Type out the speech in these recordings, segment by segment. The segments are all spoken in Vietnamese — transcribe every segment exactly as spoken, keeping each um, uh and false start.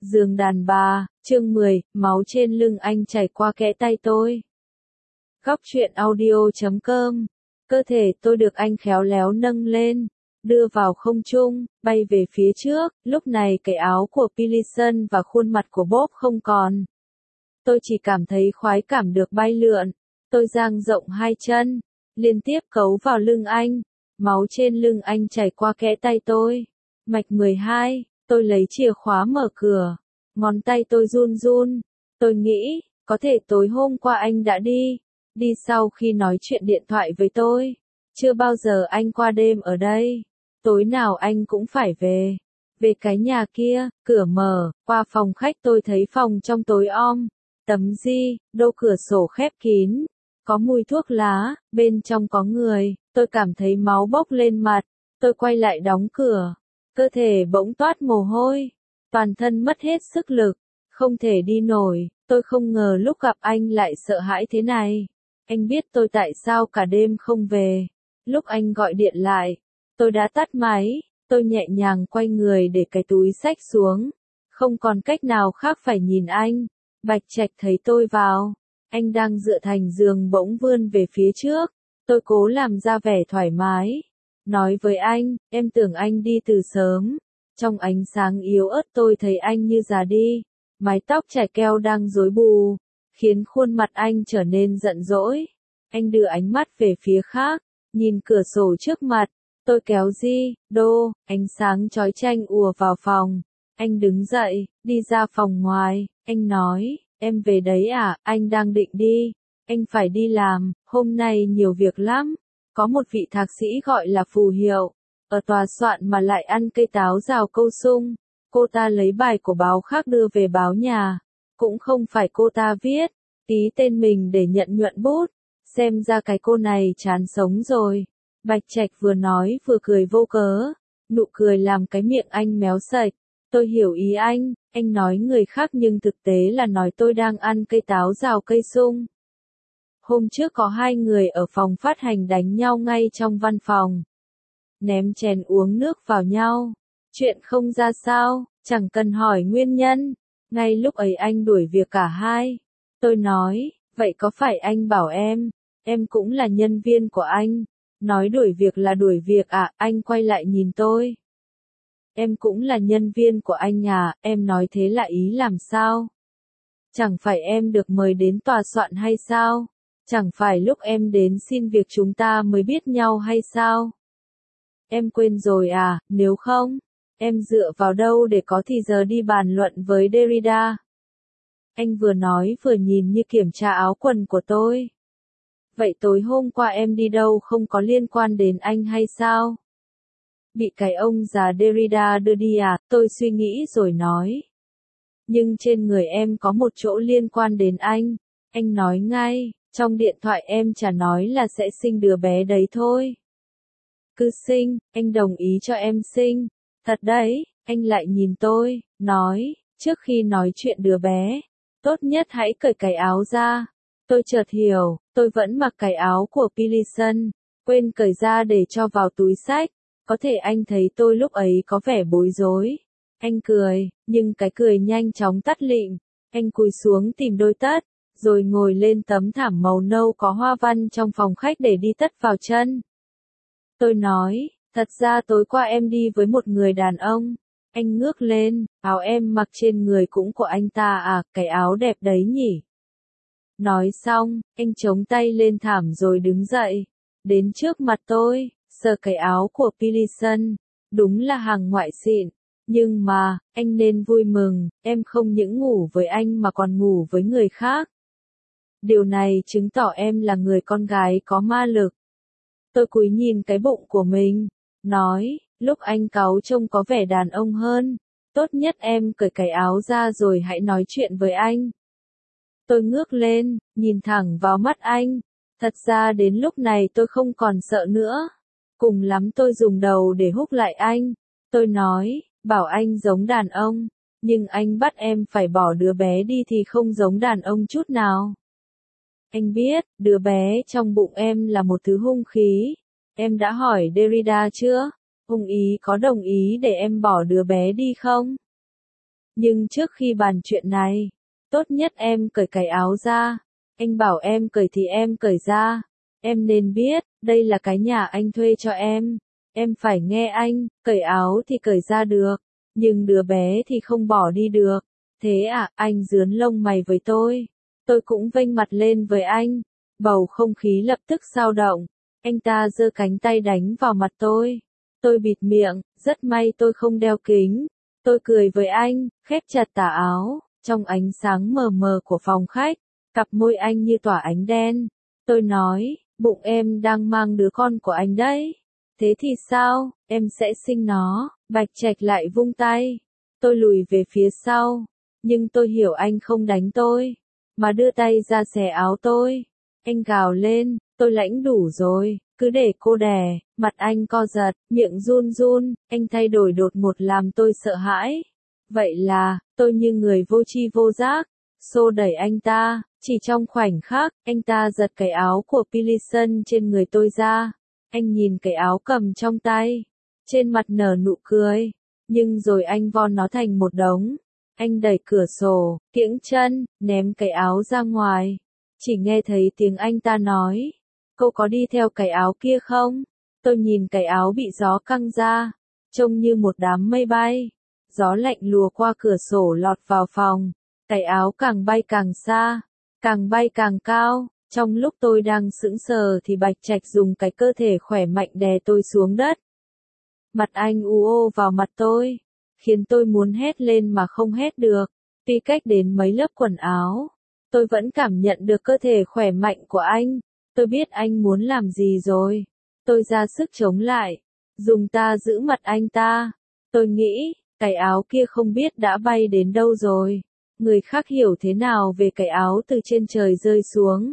Giường đàn bà, chương mười, máu trên lưng anh chảy qua kẽ tay tôi. Góc truyện audio chấm com. Cơ thể tôi được anh khéo léo nâng lên, đưa vào không trung, bay về phía trước, lúc này cái áo của Pearson và khuôn mặt của Bob không còn. Tôi chỉ cảm thấy khoái cảm được bay lượn. Tôi dang rộng hai chân, liên tiếp cấu vào lưng anh. Máu trên lưng anh chảy qua kẽ tay tôi. Mạch mười hai, tôi lấy chìa khóa mở cửa. Ngón tay tôi run run. Tôi nghĩ, có thể tối hôm qua anh đã đi. Đi sau khi nói chuyện điện thoại với tôi. Chưa bao giờ anh qua đêm ở đây. Tối nào anh cũng phải về. Về cái nhà kia, cửa mở, qua phòng khách tôi thấy phòng trong tối om. Tấm di, đô cửa sổ khép kín. Có mùi thuốc lá, bên trong có người, tôi cảm thấy máu bốc lên mặt. Tôi quay lại đóng cửa. Cơ thể bỗng toát mồ hôi. Toàn thân mất hết sức lực. Không thể đi nổi. Tôi không ngờ lúc gặp anh lại sợ hãi thế này. Anh biết tôi tại sao cả đêm không về. Lúc anh gọi điện lại, tôi đã tắt máy. Tôi nhẹ nhàng quay người để cái túi xách xuống. Không còn cách nào khác phải nhìn anh. Bạch Trạch thấy tôi vào. Anh đang dựa thành giường bỗng vươn về phía trước. Tôi cố làm ra vẻ thoải mái. Nói với anh, em tưởng anh đi từ sớm. Trong ánh sáng yếu ớt tôi thấy anh như già đi. Mái tóc chải keo đang rối bù, khiến khuôn mặt anh trở nên giận dỗi. Anh đưa ánh mắt về phía khác, nhìn cửa sổ trước mặt. Tôi kéo di, đô, ánh sáng chói chang ùa vào phòng. Anh đứng dậy, đi ra phòng ngoài. Anh nói, em về đấy à, anh đang định đi. Anh phải đi làm, hôm nay nhiều việc lắm. Có một vị thạc sĩ gọi là phù hiệu. Ở tòa soạn mà lại ăn cây táo rào câu sung. Cô ta lấy bài của báo khác đưa về báo nhà. Cũng không phải cô ta viết. Ký tên mình để nhận nhuận bút. Xem ra cái cô này chán sống rồi. Bạch Trạch vừa nói vừa cười vô cớ. Nụ cười làm cái miệng anh méo sạch. Tôi hiểu ý anh. Anh nói người khác nhưng thực tế là nói tôi đang ăn cây táo rào cây sung. Hôm trước có hai người ở phòng phát hành đánh nhau ngay trong văn phòng. Ném chén uống nước vào nhau. Chuyện không ra sao, chẳng cần hỏi nguyên nhân. Ngay lúc ấy anh đuổi việc cả hai. Tôi nói, vậy có phải anh bảo em, em cũng là nhân viên của anh. Nói đuổi việc là đuổi việc à, anh quay lại nhìn tôi. Em cũng là nhân viên của anh à, em nói thế là ý làm sao? Chẳng phải em được mời đến tòa soạn hay sao? Chẳng phải lúc em đến xin việc chúng ta mới biết nhau hay sao? Em quên rồi à, nếu không, em dựa vào đâu để có thì giờ đi bàn luận với Derrida? Anh vừa nói vừa nhìn như kiểm tra áo quần của tôi. Vậy tối hôm qua em đi đâu không có liên quan đến anh hay sao? Bị cái ông già Derrida đưa đi à, tôi suy nghĩ rồi nói. Nhưng trên người em có một chỗ liên quan đến anh. Anh nói ngay, trong điện thoại em chả nói là sẽ sinh đứa bé đấy thôi. Cứ sinh, anh đồng ý cho em sinh. Thật đấy, anh lại nhìn tôi, nói, trước khi nói chuyện đứa bé, tốt nhất hãy cởi cái áo ra. Tôi chợt hiểu, tôi vẫn mặc cái áo của Pearson, quên cởi ra để cho vào túi xách. Có thể anh thấy tôi lúc ấy có vẻ bối rối. Anh cười, nhưng cái cười nhanh chóng tắt lịm. Anh cúi xuống tìm đôi tất, rồi ngồi lên tấm thảm màu nâu có hoa văn trong phòng khách để đi tất vào chân. Tôi nói, thật ra tối qua em đi với một người đàn ông. Anh ngước lên, áo em mặc trên người cũng của anh ta à, cái áo đẹp đấy nhỉ. Nói xong, anh chống tay lên thảm rồi đứng dậy. Đến trước mặt tôi, sờ cái áo của Pearson. Đúng là hàng ngoại xịn. Nhưng mà, anh nên vui mừng, em không những ngủ với anh mà còn ngủ với người khác. Điều này chứng tỏ em là người con gái có ma lực. Tôi cúi nhìn cái bụng của mình, nói, lúc anh cáu trông có vẻ đàn ông hơn. Tốt nhất em cởi cái áo ra rồi hãy nói chuyện với anh. Tôi ngước lên, nhìn thẳng vào mắt anh. Thật ra đến lúc này tôi không còn sợ nữa. Cùng lắm tôi dùng đầu để húc lại anh. Tôi nói, bảo anh giống đàn ông. Nhưng anh bắt em phải bỏ đứa bé đi thì không giống đàn ông chút nào. Anh biết, đứa bé trong bụng em là một thứ hung khí. Em đã hỏi Derrida chưa? Ông ý có đồng ý để em bỏ đứa bé đi không? Nhưng trước khi bàn chuyện này, tốt nhất em cởi cái áo ra. Anh bảo em cởi thì em cởi ra. Em nên biết, đây là cái nhà anh thuê cho em. Em phải nghe anh, cởi áo thì cởi ra được. Nhưng đứa bé thì không bỏ đi được. Thế à, anh rướn lông mày với tôi. Tôi cũng vênh mặt lên với anh. Bầu không khí lập tức dao động. Anh ta giơ cánh tay đánh vào mặt tôi. Tôi bịt miệng, rất may tôi không đeo kính. Tôi cười với anh, khép chặt tà áo. Trong ánh sáng mờ mờ của phòng khách, cặp môi anh như tỏa ánh đen. Tôi nói, bụng em đang mang đứa con của anh đấy. Thế thì sao, em sẽ sinh nó. Bạch Trạch lại vung tay. Tôi lùi về phía sau. Nhưng tôi hiểu anh không đánh tôi, mà đưa tay ra xẻ áo tôi. Anh gào lên, tôi lãnh đủ rồi, cứ để cô đè. Mặt anh co giật, miệng run run, anh thay đổi đột ngột làm tôi sợ hãi. Vậy là, tôi như người vô tri vô giác, xô đẩy anh ta. Chỉ trong khoảnh khắc, anh ta giật cái áo của Pilison trên người tôi ra. Anh nhìn cái áo cầm trong tay, trên mặt nở nụ cười, nhưng rồi anh von nó thành một đống. Anh đẩy cửa sổ, kiễng chân, ném cái áo ra ngoài. Chỉ nghe thấy tiếng anh ta nói, cô có đi theo cái áo kia không? Tôi nhìn cái áo bị gió căng ra, trông như một đám mây bay. Gió lạnh lùa qua cửa sổ lọt vào phòng. Cái áo càng bay càng xa, càng bay càng cao. Trong lúc tôi đang sững sờ thì Bạch Trạch dùng cái cơ thể khỏe mạnh đè tôi xuống đất. Mặt anh u ô vào mặt tôi, khiến tôi muốn hét lên mà không hét được. Tuy cách đến mấy lớp quần áo, tôi vẫn cảm nhận được cơ thể khỏe mạnh của anh. Tôi biết anh muốn làm gì rồi. Tôi ra sức chống lại, dùng ta giữ mặt anh ta. Tôi nghĩ, cái áo kia không biết đã bay đến đâu rồi. Người khác hiểu thế nào về cái áo từ trên trời rơi xuống.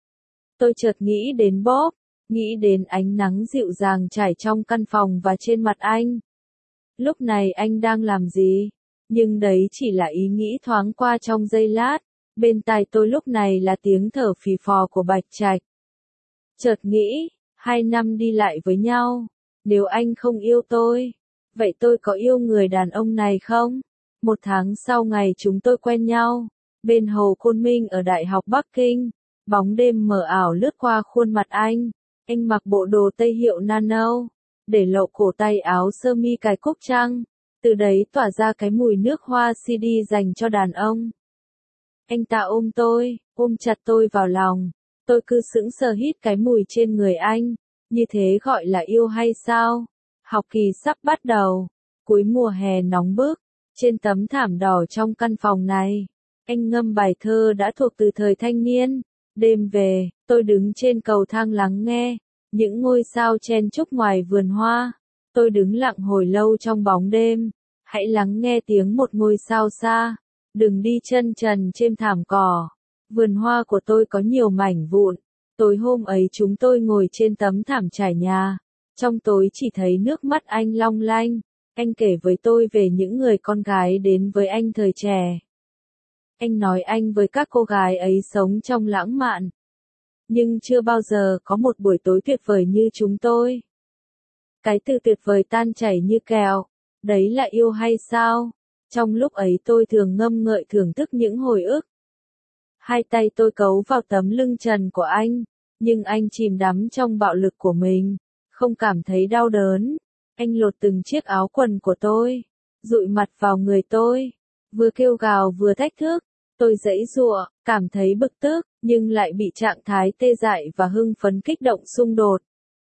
Tôi chợt nghĩ đến Bob, nghĩ đến ánh nắng dịu dàng trải trong căn phòng và trên mặt anh. Lúc này anh đang làm gì? Nhưng đấy chỉ là ý nghĩ thoáng qua trong giây lát. Bên tai tôi lúc này là tiếng thở phì phò của Bạch Trạch. Chợt nghĩ, hai năm đi lại với nhau, nếu anh không yêu tôi, vậy tôi có yêu người đàn ông này không? Một tháng sau ngày chúng tôi quen nhau, bên hồ Côn Minh ở Đại học Bắc Kinh, bóng đêm mờ ảo lướt qua khuôn mặt anh. Anh mặc bộ đồ tây hiệu nano, để lộ cổ tay áo sơ mi cài cúc trăng, từ đấy tỏa ra cái mùi nước hoa xê đê dành cho đàn ông. Anh ta ôm tôi, ôm chặt tôi vào lòng. Tôi cứ sững sờ hít cái mùi trên người anh. Như thế gọi là yêu hay sao? Học kỳ sắp bắt đầu. Cuối mùa hè nóng bức. Trên tấm thảm đỏ trong căn phòng này, anh ngâm bài thơ đã thuộc từ thời thanh niên. Đêm về, tôi đứng trên cầu thang lắng nghe những ngôi sao chen chúc ngoài vườn hoa. Tôi đứng lặng hồi lâu trong bóng đêm. Hãy lắng nghe tiếng một ngôi sao xa. Đừng đi chân trần trên thảm cỏ. Vườn hoa của tôi có nhiều mảnh vụn. Tối hôm ấy chúng tôi ngồi trên tấm thảm trải nhà. Trong tối chỉ thấy nước mắt anh long lanh. Anh kể với tôi về những người con gái đến với anh thời trẻ. Anh nói anh với các cô gái ấy sống trong lãng mạn. Nhưng chưa bao giờ có một buổi tối tuyệt vời như chúng tôi. Cái từ tuyệt vời tan chảy như kẹo. Đấy là yêu hay sao? Trong lúc ấy tôi thường ngâm ngợi thưởng thức những hồi ức. Hai tay tôi cấu vào tấm lưng trần của anh. Nhưng anh chìm đắm trong bạo lực của mình. Không cảm thấy đau đớn. Anh lột từng chiếc áo quần của tôi. Dụi mặt vào người tôi. Vừa kêu gào vừa thách thức. Tôi giãy giụa, cảm thấy bực tức, nhưng lại bị trạng thái tê dại và hưng phấn kích động xung đột.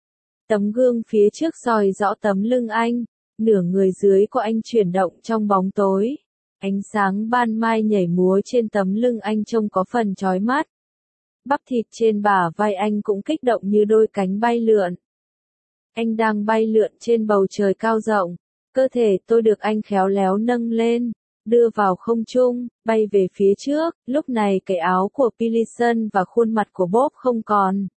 Tấm gương phía trước soi rõ tấm lưng anh. Nửa người dưới của anh chuyển động trong bóng tối. Ánh sáng ban mai nhảy múa trên tấm lưng anh trông có phần chói mắt. Bắp thịt trên bả vai anh cũng kích động như đôi cánh bay lượn. Anh đang bay lượn trên bầu trời cao rộng. Cơ thể tôi được anh khéo léo nâng lên, đưa vào không trung, bay về phía trước. Lúc này cái áo của Pilison và khuôn mặt của Bob không còn.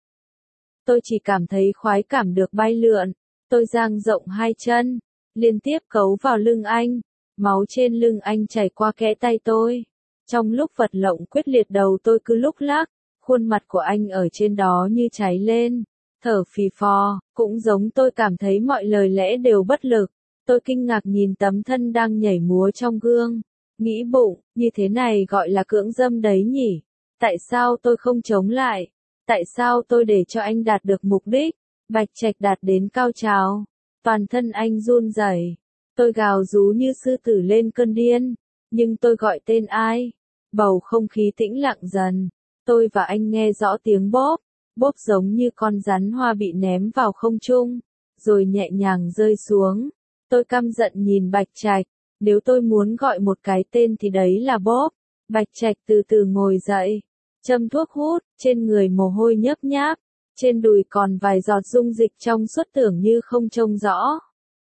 Tôi chỉ cảm thấy khoái cảm được bay lượn. Tôi dang rộng hai chân, liên tiếp cấu vào lưng anh. Máu trên lưng anh chảy qua kẽ tay tôi. Trong lúc vật lộn quyết liệt đầu tôi cứ lúc lắc. Khuôn mặt của anh ở trên đó như cháy lên. Thở phì phò, cũng giống tôi cảm thấy mọi lời lẽ đều bất lực. Tôi kinh ngạc nhìn tấm thân đang nhảy múa trong gương. Nghĩ bụng, như thế này gọi là cưỡng dâm đấy nhỉ? Tại sao tôi không chống lại? Tại sao tôi để cho anh đạt được mục đích? Bạch Trạch đạt đến cao trào. Toàn thân anh run rẩy. Tôi gào rú như sư tử lên cơn điên. Nhưng tôi gọi tên ai? Bầu không khí tĩnh lặng dần. Tôi và anh nghe rõ tiếng bóp. Bóp giống như con rắn hoa bị ném vào không trung. Rồi nhẹ nhàng rơi xuống. Tôi căm giận nhìn Bạch Trạch. Nếu tôi muốn gọi một cái tên thì đấy là bóp. Bạch Trạch từ từ ngồi dậy. Châm thuốc hút, trên người mồ hôi nhớp nháp. Trên đùi còn vài giọt dung dịch trong suốt tưởng như không trông rõ.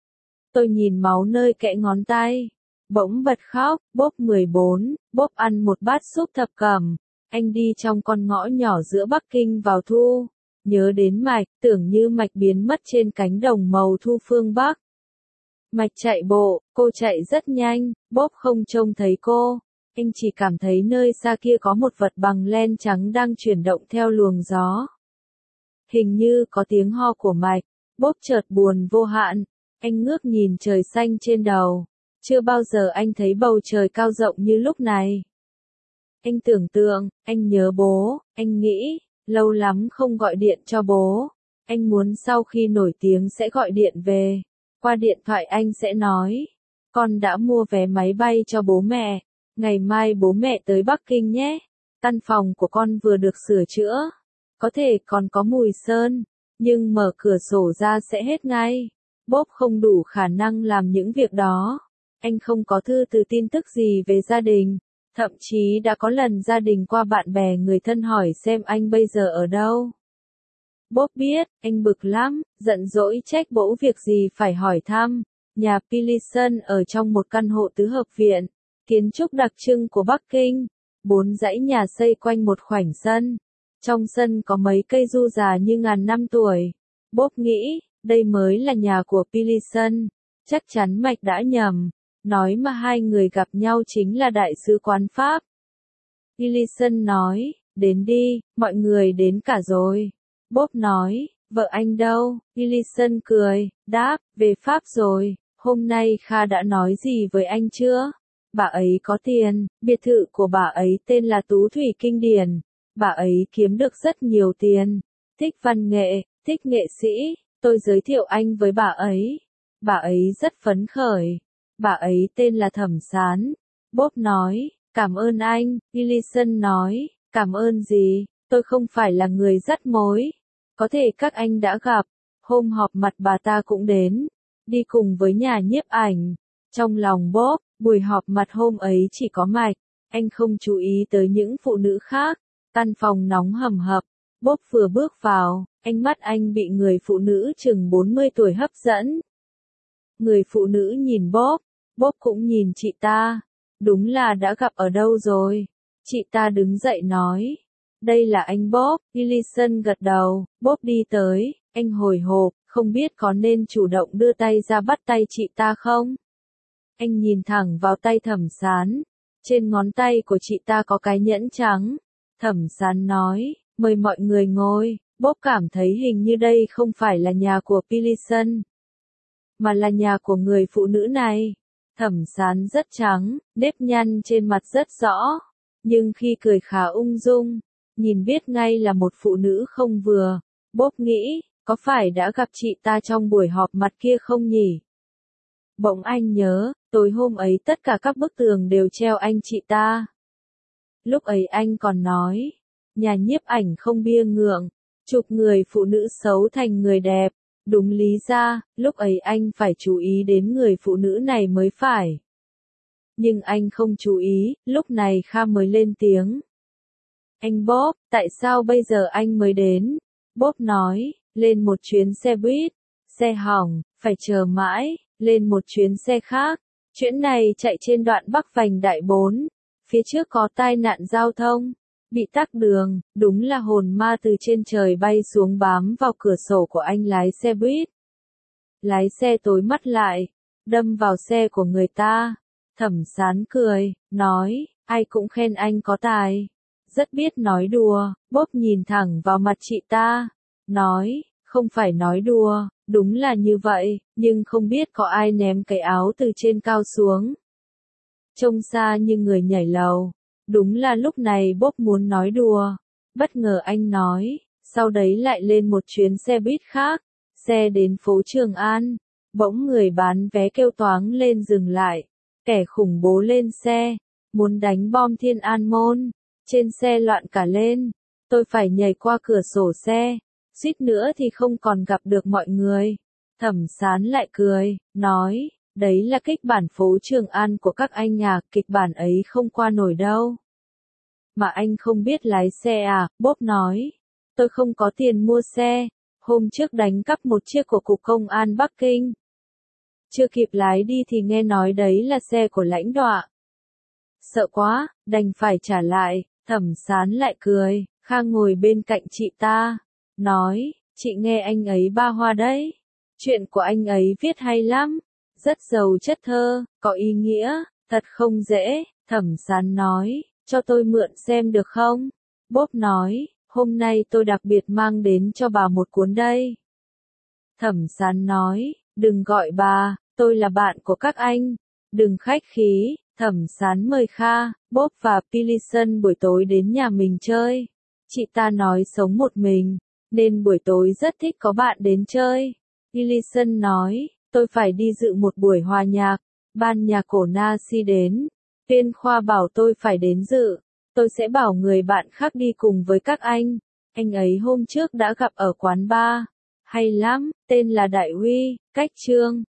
Tôi nhìn máu nơi kẽ ngón tay. Bỗng bật khóc, bóp mười bốn, bóp ăn một bát súp thập cẩm. Anh đi trong con ngõ nhỏ giữa Bắc Kinh vào thu. Nhớ đến Mạch, tưởng như Mạch biến mất trên cánh đồng màu thu phương Bắc. Mạch chạy bộ, cô chạy rất nhanh, bóp không trông thấy cô. Anh chỉ cảm thấy nơi xa kia có một vật bằng len trắng đang chuyển động theo luồng gió. Hình như có tiếng ho của Mạch, bóp chợt buồn vô hạn. Anh ngước nhìn trời xanh trên đầu. Chưa bao giờ anh thấy bầu trời cao rộng như lúc này. Anh tưởng tượng, anh nhớ bố, anh nghĩ, lâu lắm không gọi điện cho bố. Anh muốn sau khi nổi tiếng sẽ gọi điện về. Qua điện thoại anh sẽ nói, con đã mua vé máy bay cho bố mẹ. Ngày mai bố mẹ tới Bắc Kinh nhé. Căn phòng của con vừa được sửa chữa. Có thể còn có mùi sơn, nhưng mở cửa sổ ra sẽ hết ngay. Bóp không đủ khả năng làm những việc đó. Anh không có thư từ tin tức gì về gia đình. Thậm chí đã có lần gia đình qua bạn bè người thân hỏi xem anh bây giờ ở đâu. Bóp biết, anh bực lắm, giận dỗi trách bỗ việc gì phải hỏi thăm. Nhà Pearson ở trong một căn hộ tứ hợp viện. Kiến trúc đặc trưng của Bắc Kinh. Bốn dãy nhà xây quanh một khoảnh sân. Trong sân có mấy cây du già như ngàn năm tuổi. Bóp nghĩ, đây mới là nhà của Pearson. Chắc chắn Mạch đã nhầm. Nói mà hai người gặp nhau chính là đại sứ quán Pháp. Pearson nói, đến đi, mọi người đến cả rồi. Bóp nói, vợ anh đâu? Pearson cười, đáp, về Pháp rồi. Hôm nay Kha đã nói gì với anh chưa? Bà ấy có tiền, biệt thự của bà ấy tên là Tú Thủy Kinh Điển. Bà ấy kiếm được rất nhiều tiền. Thích văn nghệ, thích nghệ sĩ. Tôi giới thiệu anh với bà ấy. Bà ấy rất phấn khởi. Bà ấy tên là Thẩm Sán. Bóp nói, cảm ơn anh. Pearson nói, cảm ơn gì? Tôi không phải là người dắt mối. Có thể các anh đã gặp. Hôm họp mặt bà ta cũng đến. Đi cùng với nhà nhiếp ảnh. Trong lòng bóp, buổi họp mặt hôm ấy chỉ có Mạch. Anh không chú ý tới những phụ nữ khác. Căn phòng nóng hầm hập. Bóp vừa bước vào, ánh mắt anh bị người phụ nữ chừng bốn mươi tuổi hấp dẫn. Người phụ nữ nhìn bóp. Bóp cũng nhìn chị ta. Đúng là đã gặp ở đâu rồi. Chị ta đứng dậy nói. Đây là anh Bóp. Pearson gật đầu. Bóp đi tới. Anh hồi hộp, không biết có nên chủ động đưa tay ra bắt tay chị ta không? Anh nhìn thẳng vào tay Thẩm Sán. Trên ngón tay của chị ta có cái nhẫn trắng. Thẩm Sán nói, mời mọi người ngồi. Bóp cảm thấy hình như đây không phải là nhà của Pearson, mà là nhà của người phụ nữ này. Thẩm Sán rất trắng, nếp nhăn trên mặt rất rõ. Nhưng khi cười khá ung dung, nhìn biết ngay là một phụ nữ không vừa. Bóp nghĩ, có phải đã gặp chị ta trong buổi họp mặt kia không nhỉ? Bỗng anh nhớ, tối hôm ấy tất cả các bức tường đều treo anh chị ta. Lúc ấy anh còn nói, nhà nhiếp ảnh không bia ngượng, chụp người phụ nữ xấu thành người đẹp. Đúng lý ra, lúc ấy anh phải chú ý đến người phụ nữ này mới phải. Nhưng anh không chú ý, lúc này Kha mới lên tiếng. Anh Bóp, tại sao bây giờ anh mới đến? Bóp nói, lên một chuyến xe buýt, xe hỏng, phải chờ mãi, lên một chuyến xe khác. Chuyến này chạy trên đoạn Bắc Vành Đại bốn, phía trước có tai nạn giao thông, bị tắc đường, đúng là hồn ma từ trên trời bay xuống bám vào cửa sổ của anh lái xe buýt. Lái xe tối mắt lại, đâm vào xe của người ta. Thẩm Sán cười, nói, ai cũng khen anh có tài. Rất biết nói đùa. Bóp nhìn thẳng vào mặt chị ta, nói, không phải nói đùa, đúng là như vậy, nhưng không biết có ai ném cái áo từ trên cao xuống. trông xa như người nhảy lầu. Đúng là lúc này Bob muốn nói đùa. Bất ngờ anh nói, sau đấy lại lên một chuyến xe buýt khác, xe đến phố Trường An. Bỗng người bán vé kêu toáng lên dừng lại. Kẻ khủng bố lên xe, muốn đánh bom Thiên An Môn. Trên xe loạn cả lên. Tôi phải nhảy qua cửa sổ xe, suýt nữa thì không còn gặp được mọi người. Thẩm Sán lại cười, nói, đấy là kịch bản phố Trường An của các anh à, kịch bản ấy không qua nổi đâu. Mà anh không biết lái xe à, Bob nói. Tôi không có tiền mua xe, hôm trước đánh cắp một chiếc của Cục Công an Bắc Kinh. Chưa kịp lái đi thì nghe nói đấy là xe của lãnh đạo. Sợ quá, đành phải trả lại. Thẩm Sán lại cười, Khang ngồi bên cạnh chị ta, nói, chị nghe anh ấy ba hoa đấy. Chuyện của anh ấy viết hay lắm, rất giàu chất thơ, có ý nghĩa, thật không dễ. Thẩm Sán nói, cho tôi mượn xem được không? Bob nói, hôm nay tôi đặc biệt mang đến cho bà một cuốn đây. Thẩm Sán nói, đừng gọi bà, tôi là bạn của các anh, đừng khách khí. Thẩm Sán mời Kha, Bob và Pilison buổi tối đến nhà mình chơi. Chị ta nói sống một mình, nên buổi tối rất thích có bạn đến chơi. Pilison nói, tôi phải đi dự một buổi hòa nhạc, ban nhạc cổ Nasi đến. Viên Khoa bảo tôi phải đến dự, tôi sẽ bảo người bạn khác đi cùng với các anh. Anh ấy hôm trước đã gặp ở quán bar, hay lắm, tên là Đại Uy, cách Trương.